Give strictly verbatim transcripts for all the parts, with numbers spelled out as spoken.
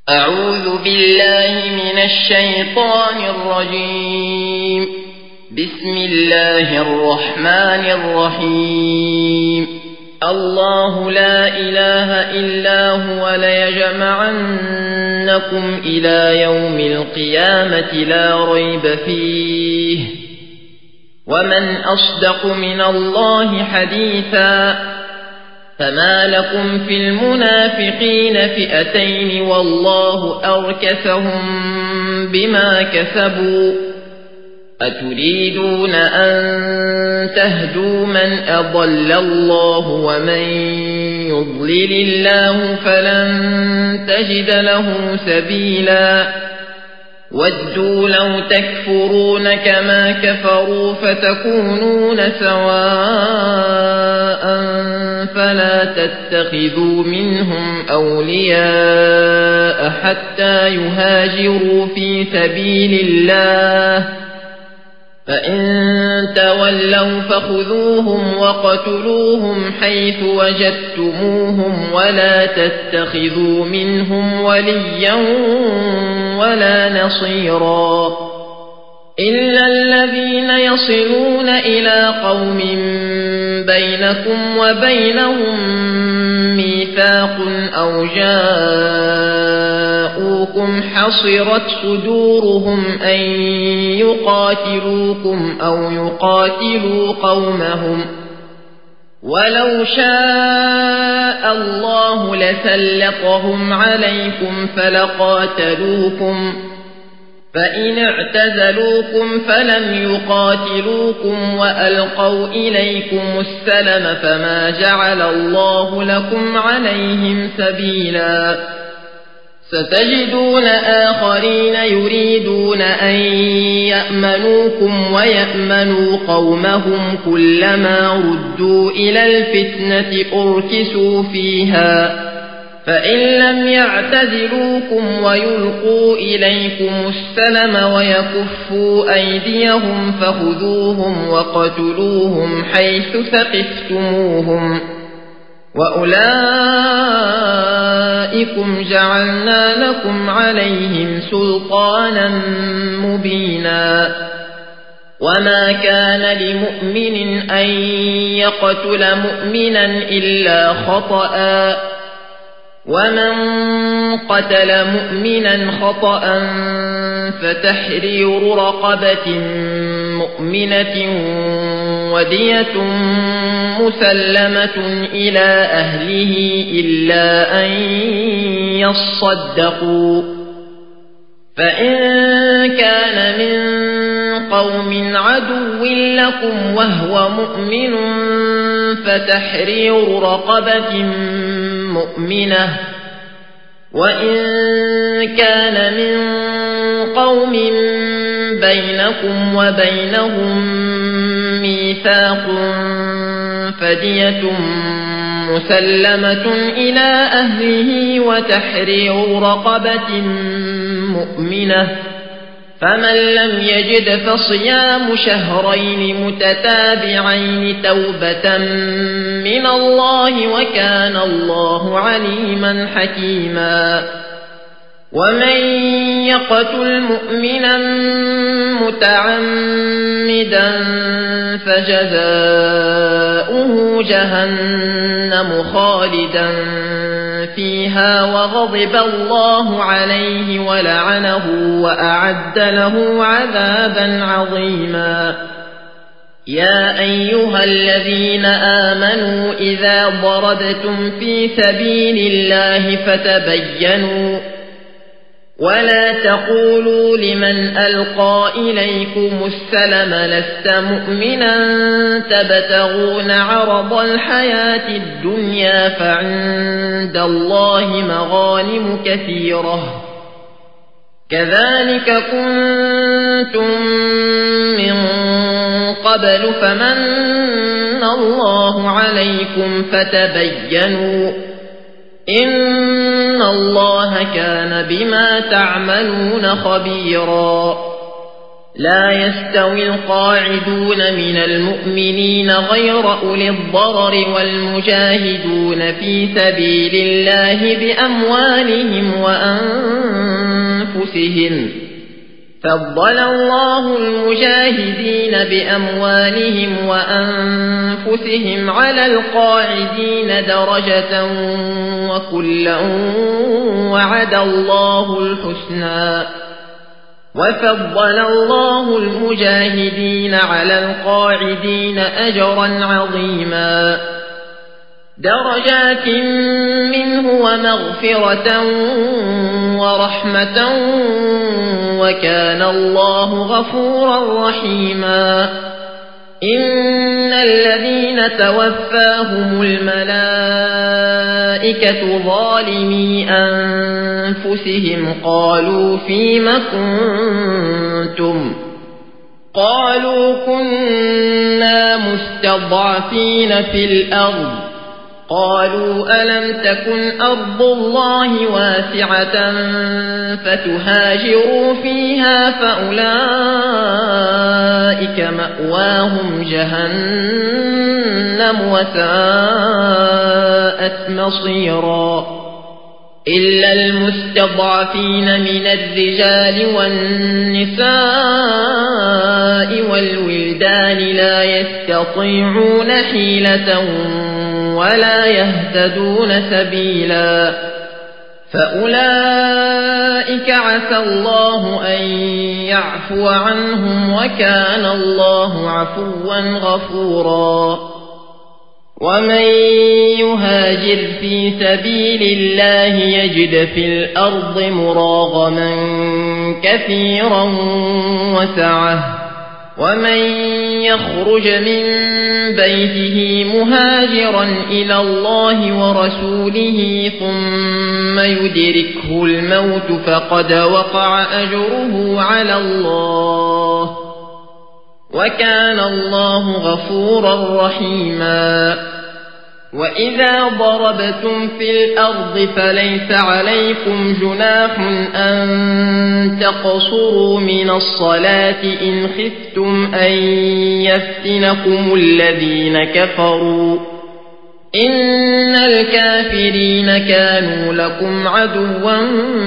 أعوذ بالله من الشيطان الرجيم. بسم الله الرحمن الرحيم. الله لا إله إلا هو ليجمعنكم إلى يوم القيامة لا ريب فيه ومن أصدق من الله حديثا. فما لكم في المنافقين فئتين والله أركسهم بما كسبوا أتريدون أن تهدوا من أضل الله ومن يضلل الله فلن تجد له سبيلا ودوا لو تكفرون كما كفروا فتكونون سواء فلا تتخذوا منهم أولياء حتى يهاجروا في سبيل الله فإن تولوا فخذوهم وقتلوهم حيث وجدتموهم ولا تتخذوا منهم وليا ولا نصيرا إلا الذين يصلون إلى قوم بينكم وبينهم ميثاق أو جاءوكم حصرت صدورهم أن يقاتلوكم أو يقاتلوا قومهم ولو شاء الله لسلطهم عليكم فلقاتلوكم فإن اعتزلوكم فلم يقاتلوكم وألقوا إليكم السلم فما جعل الله لكم عليهم سبيلا ستجدون آخرين يريدون أن يأمنوكم ويأمنوا قومهم كلما ردوا إلى الفتنة أركسوا فيها فإن لم يعتزلوكم ويلقوا إليكم السلم ويكفوا أيديهم فخذوهم وقتلوهم حيث ثقفتموهم وأولئكم جعلنا لكم عليهم سلطانا مبينا وما كان لمؤمن أن يقتل مؤمنا إلا خطأ ومن قتل مؤمنا خطأ فتحرير رقبة مؤمنة ودية مسلمة إلى أهله إلا أن يصدقوا فإن كان من قوم عدو لكم وهو مؤمن فتحرير رقبة مؤمنة وإن كان من قوم بينكم وبينهم ميثاق فدية مسلمة إلى أهله وتحرير رقبة مؤمنة فمن لم يجد فصيام شهرين متتابعين توبة من الله وكان الله عليما حكيما ومن يقتل مؤمنا متعمدا فجزاؤه جهنم خالدا فيها وغضب الله عليه ولعنه وأعد له عذابا عظيما يا أيها الذين آمنوا إذا ضربتم في سبيل الله فتبينوا ولا تقولوا لمن ألقى إليكم السلم لست مؤمنا تبتغون عرض الحياة الدنيا فعند الله مغانم كثيرة كذلك كنتم من قبل فمن الله عليكم فتبينوا إن الله كان بما تعملون خبيرا لا يستوي القاعدون من المؤمنين غير أولي الضرر والمجاهدون في سبيل الله بأموالهم وأنفسهم أنفسهم فضل الله المجاهدين بأموالهم وأنفسهم على القاعدين درجة وكلا وعد الله الحسنى وفضل الله المجاهدين على القاعدين أجرا عظيما درجات منه ومغفرة ورحمة وكان الله غفورا رحيما إن الذين توفاهم الملائكة ظالمي أنفسهم قالوا فيم كنتم قالوا كنا مستضعفين في الأرض قالوا ألم تكن أرض الله واسعة فتهاجروا فيها فأولئك مأواهم جهنم وساءت مصيرا إلا المستضعفين من الرجال والنساء والولدان لا يستطيعون حيلة ولا يهتدون سبيلا فأولئك عسى الله أن يعفو عنهم وكان الله عفوا غفورا ومن يهاجر في سبيل الله يجد في الأرض مراغما كثيرا وسعة ومن يخرج من بيته مهاجرا إلى الله ورسوله ثم يدركه الموت فقد وقع أجره على الله وكان الله غفورا رحيما وإذا ضربتم في الأرض فليس عليكم جناح أن تقصروا من الصلاة إن خفتم أن يفتنكم الذين كفروا إن الكافرين كانوا لكم عدوا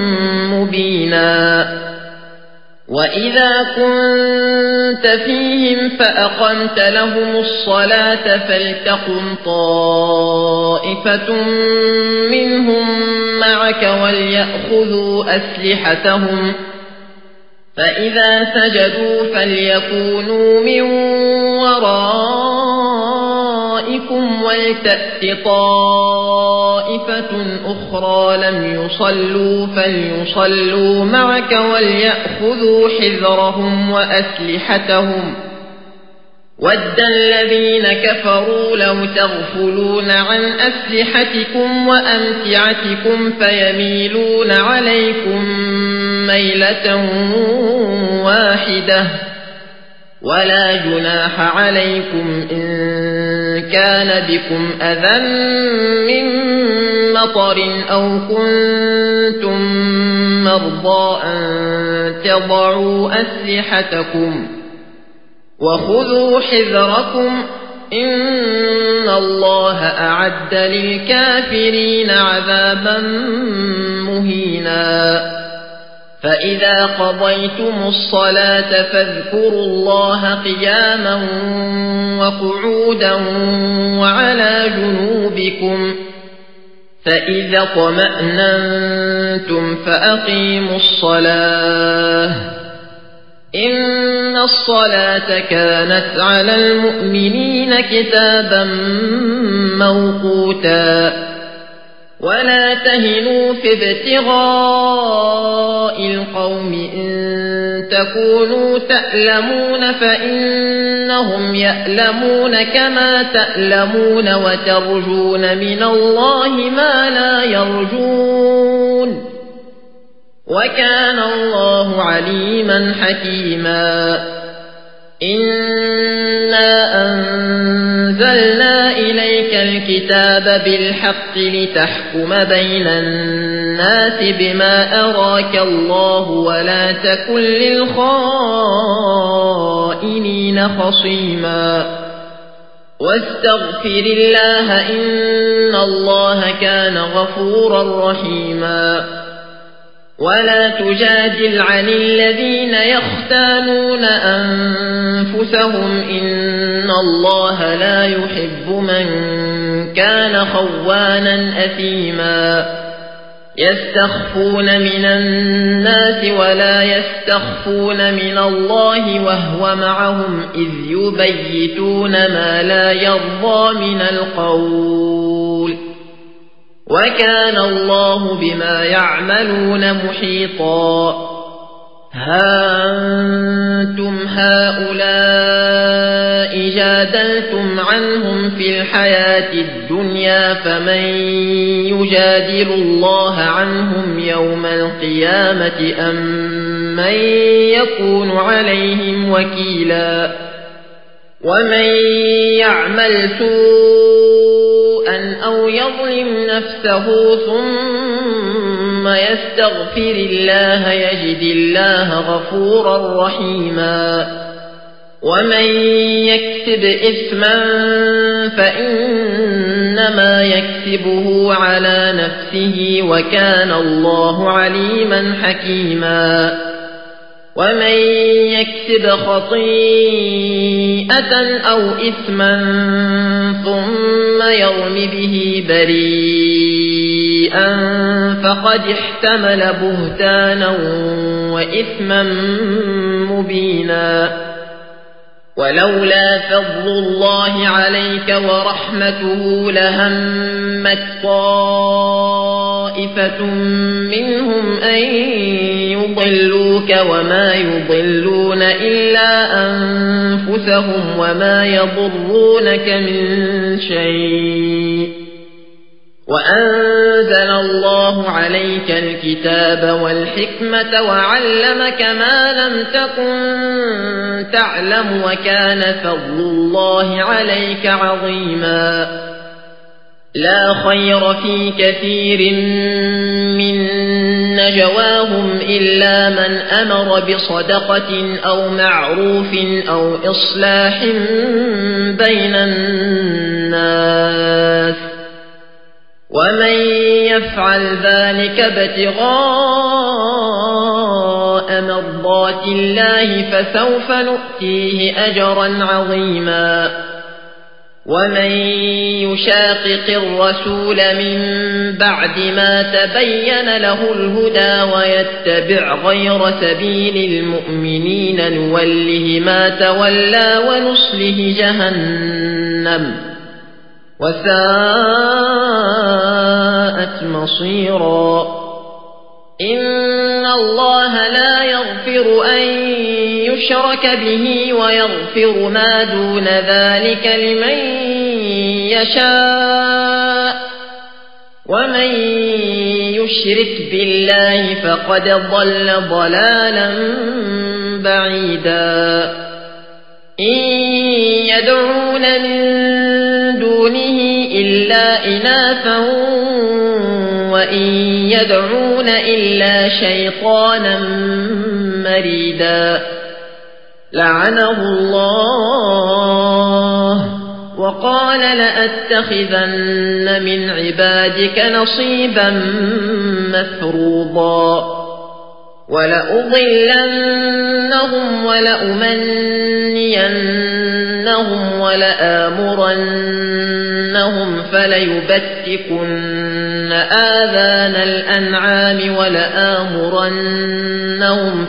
مبينا وإذا كنت فيهم فأقمت لهم الصلاة فلتقم طائفة منهم معك وليأخذوا أسلحتهم فإذا سجدوا فليكونوا من ورائكم ولتأت طائفة أخرى لم يصلوا فليصلوا معك وليأخذوا حذرهم وأسلحتهم ود الذين كفروا لو تغفلون عن أسلحتكم وأمتعتكم فيميلون عليكم ميلة واحدة ولا جناح عليكم إن كان بكم أذى من مطر أو كنتم مرضى أن تضعوا أسلحتكم وخذوا حذركم إن الله أعد للكافرين عذابا مهينا فإذا قضيتم الصلاة فاذكروا الله قياما وقعودا وعلى جنوبكم فإذا اطمأننتم فأقيموا الصلاة إن الصلاة كانت على المؤمنين كتابا موقوتا ولا تهنوا في ابتغاء القوم إن تكونوا تألمون فإنهم يألمون كما تألمون وترجون من الله ما لا يرجون وكان الله عليما حكيما إنا أنزلنا إليك الكتاب بالحق لتحكم بين الناس بما أراك الله ولا تكن للخائنين خصيما واستغفر الله إن الله كان غفورا رحيما ولا تجادل عن الذين يختانون أنفسهم إن الله لا يحب من كان خوانا أثيما يستخفون من الناس ولا يستخفون من الله وهو معهم إذ يبيتون ما لا يرضى من القول وكان الله بما يعملون محيطا ها أنتم هؤلاء جادلتم عنهم في الحياة الدنيا فمن يجادل الله عنهم يوم القيامة أم من يكون عليهم وكيلا ومن يعمل سوءا أو يظلم نفسه ثم يستغفر الله يجد الله غفورا رحيما ومن يكسب إثما فإنما يكسبه على نفسه وكان الله عليما حكيما ومن يكسب خطيئة أو إثما ثم يرم به بريئا فقد احتمل بهتانا وإثما مبينا ولولا فضل الله عليك ورحمته لهمت طائفة منهم أن يضلوك وما يضلون إلا أنفسهم وما يضرونك من شيء وأنزل الله عليك الكتاب والحكمة وعلمك ما لم تكن تعلم وكان فضل الله عليك عظيما لا خير في كثير من نجواهم إلا من أمر بصدقة أو معروف أو إصلاح بين الناس ومن يفعل ذلك ابتغاء مرضات الله فسوف نؤتيه أجرا عظيما ومن يشاقق الرسول من بعد ما تبين له الهدى ويتبع غير سبيل المؤمنين نوله ما تولى ونصله جهنم وساءت مصيرا إن الله لا يغفر أن يشرك به ويغفر ما دون ذلك لمن يشاء ومن يشرك بالله فقد ضل ضلالا بعيدا إن يدعون من دونه إلا إناثا وإن يدعون إلا شيطانا مريدا لعنه الله وقال لأتخذن من عبادك نصيبا مفروضا ولأضلنهم ولأمنينهم ولآمرنهم فليبتكن آذان الأنعام ولآمرنهم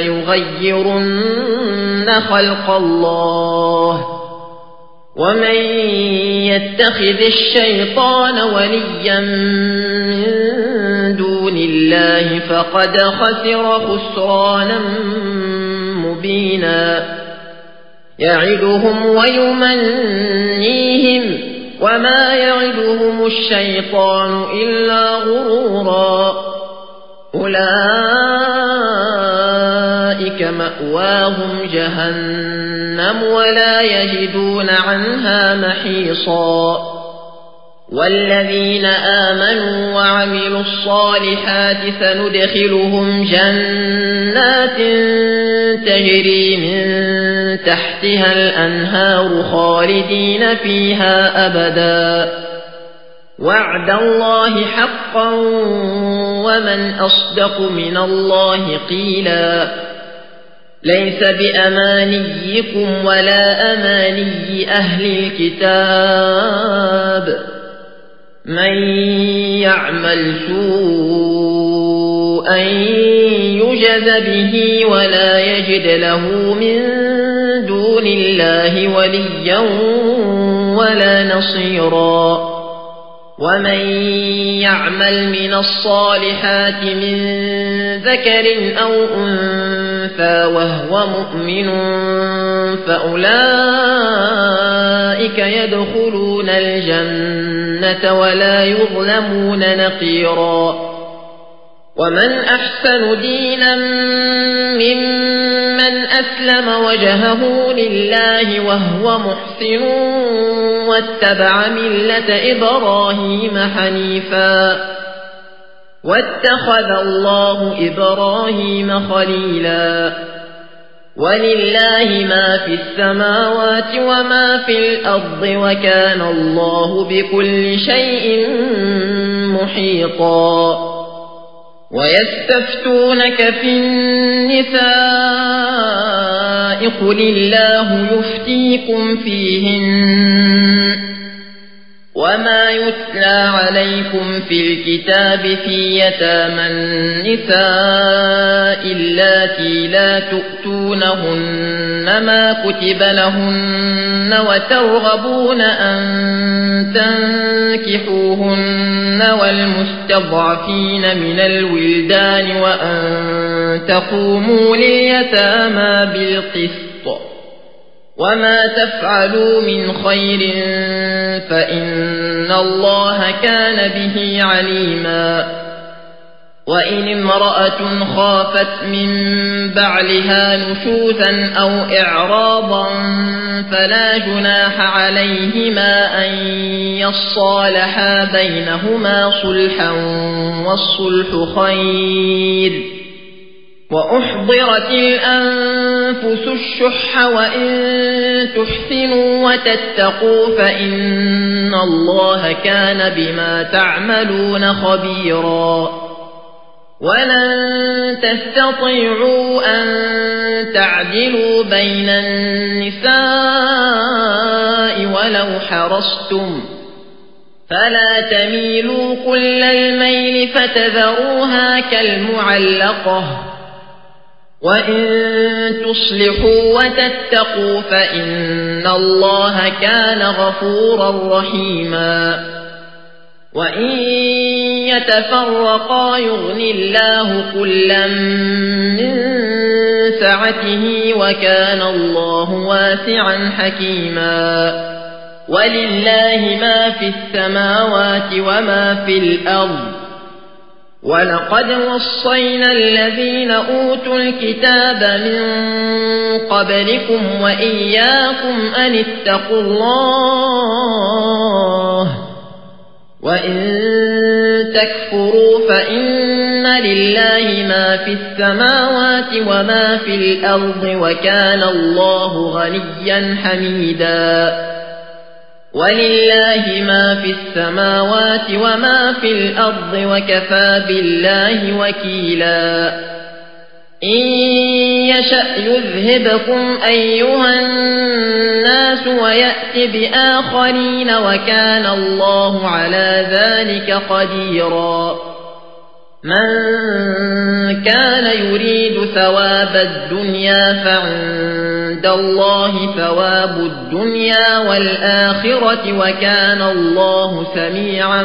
فليغيرن خلق الله ومن يتخذ الشيطان وليا من دون الله فقد خسر خسرانا مبينا يعدهم ويمنيهم وما يعدهم الشيطان إلا غرورا أولئك مأواهم جهنم ولا يجدون عنها محيصا والذين آمنوا وعملوا الصالحات سندخلهم جنات تجري من تحتها الأنهار خالدين فيها أبدا وعد الله حقا ومن أصدق من الله قيلا ليس بأمانيكم ولا أماني أهل الكتاب من يعمل سوءا يجز به ولا يجد له من دون الله وليا ولا نصيرا ومن يعمل من الصالحات من ذكر أو أنثى وهو مؤمن فأولئك يدخلون الجنة ولا يظلمون نقيرا ومن أحسن دينا ممن أسلم وجهه لله وهو محسن واتبع ملة إبراهيم حنيفا واتخذ الله إبراهيم خليلا ولله ما في السماوات وما في الأرض وكان الله بكل شيء محيطا ويستفتونك في النساء قل الله يفتيكم فيهن وما يتلى عليكم في الكتاب في يتامى النساء اللاتي لا تؤتونهن ما كتب لهن وترغبون أن تنكحوهن والمستضعفين من الولدان وأن تقوموا لليتامى بالقسط وما تفعلوا من خير فإن الله كان به عليما وإن امرأة خافت من بعلها نشوزا أو إعراضا فلا جناح عليهما أن يصالحا بينهما صلحا والصلح خير وأحضرت الأنفس الشح وإن تحسنوا وتتقوا فإن الله كان بما تعملون خبيرا ولن تستطيعوا أن تعدلوا بين النساء ولو حرصتم فلا تميلوا كل الميل فتذروها كالمعلقة وإن تصلحوا وتتقوا فإن الله كان غفورا رحيما وإن يتفرقا يغن الله كلا من سعته وكان الله واسعا حكيما ولله ما في السماوات وما في الأرض ولقد وصينا الذين أوتوا الكتاب من قبلكم وإياكم أن اتقوا الله وإن تكفروا فإن لله ما في السماوات وما في الأرض وكان الله غنيا حميدا ولله ما في السماوات وما في الأرض وكفى بالله وكيلا إن يشأ يذهبكم أيها الناس ويأت بآخرين وكان الله على ذلك قديرا من كان يريد ثواب الدنيا فعند الله ثواب الدنيا والآخرة وكان الله سميعا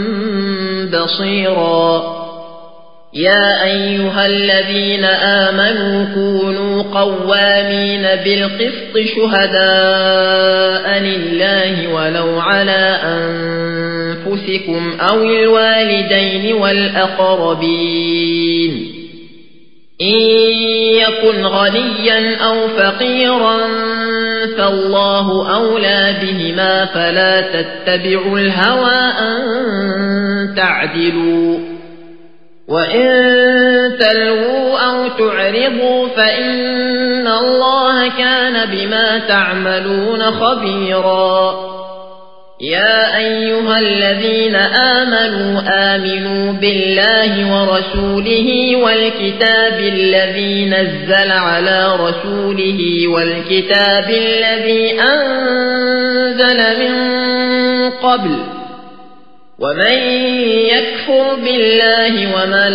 بصيرا يا أيها الذين آمنوا كونوا قوامين بالقسط شهداء لله ولو على أنفسكم أو الوالدين والأقربين إن يكن غنيا أو فقيرا فالله أولى بهما فلا تتبعوا الهوى أن تعدلوا وإن تلووا أو تعرضوا فإن الله كان بما تعملون خبيرا يا أيها الذين آمنوا آمنوا بالله ورسوله والكتاب الذي نزل على رسوله والكتاب الذي أنزل من قبل ومن يكفر بالله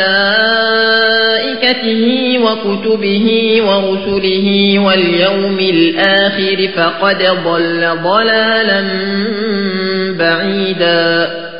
وملائكته وكتبه ورسله واليوم الآخر فقد ضل ضلالا بعيدا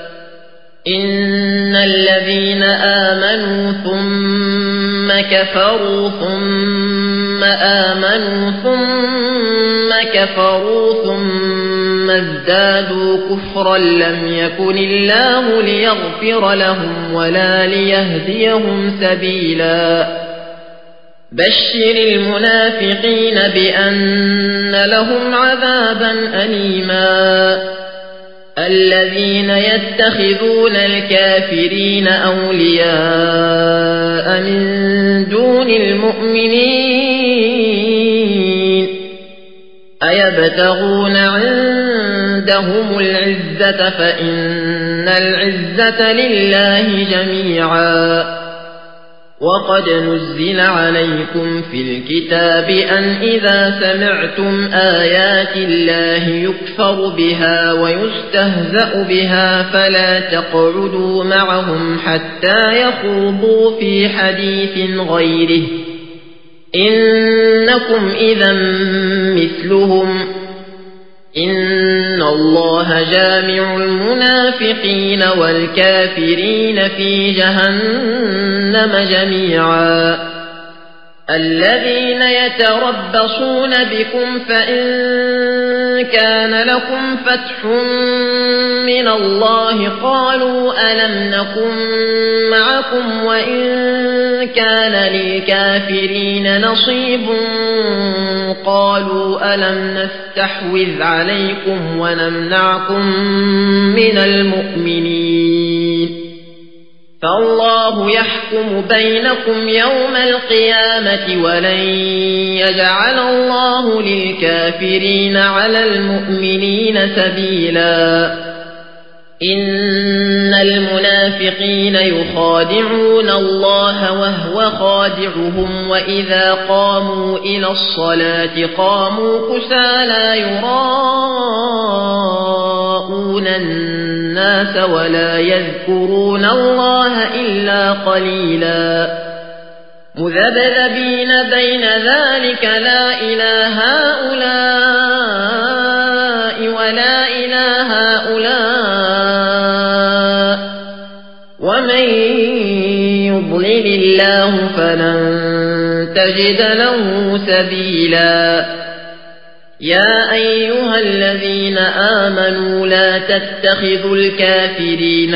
إن الذين آمنوا ثم كفروا ثم آمنوا ثم كفروا ثم ازدادوا كفرا لم يكن الله ليغفر لهم ولا ليهديهم سبيلا بشر المنافقين بأن لهم عذابا أليما الذين يتخذون الكافرين أولياء من دون المؤمنين أيبتغون عندهم العزة فإن العزة لله جميعا وقد نزل عليكم في الكتاب أن إذا سمعتم آيات الله يكفر بها ويستهزأ بها فلا تقعدوا معهم حتى يخوضوا في حديث غيره إنكم إذا مثلهم إن الله جامع المنافقين والكافرين في جهنم جميعا الذين يتربصون بكم فإن كان لكم فتح من الله قالوا ألم نكن معكم وإن كان للكافرين نصيب قالوا ألم نستحوذ عليكم ونمنعكم من المؤمنين فالله يحكم بينكم يوم القيامة ولن يجعل الله للكافرين على المؤمنين سبيلا إن المنافقين يخادعون الله وهو خادعهم وإذا قاموا إلى الصلاة قاموا كسالى يراءون الناس ولا يذكرون الله إلا قليلا مذبذبين بين ذلك لا إله هؤلاء ولا إله هؤلاء ومن يضلل الله فلن تجد له سبيلا يا أيها الذين آمنوا لا تتخذوا الكافرين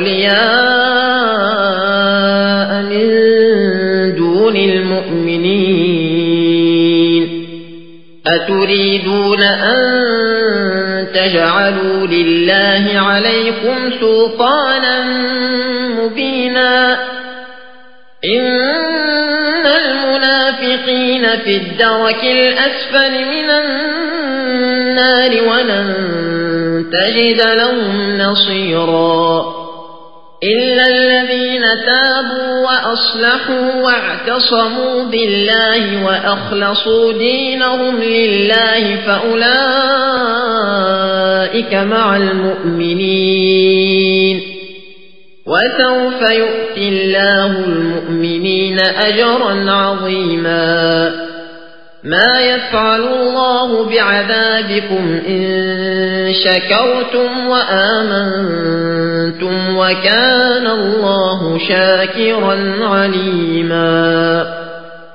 أولياء من دون المؤمنين أتريدون أن تجعلوا لله عليكم سلطانا مبينا إن المنافقين في الدرك الأسفل من النار ولن تجد لهم نصيرا إلا الذين تابوا وأصلحوا واعتصموا بالله وأخلصوا دينهم لله فأولئك مع المؤمنين وسوف يؤتي الله المؤمنين أجرا عظيما ما يفعل الله بعذابكم إن شكرتم وآمنتم وكان الله شاكرا عليما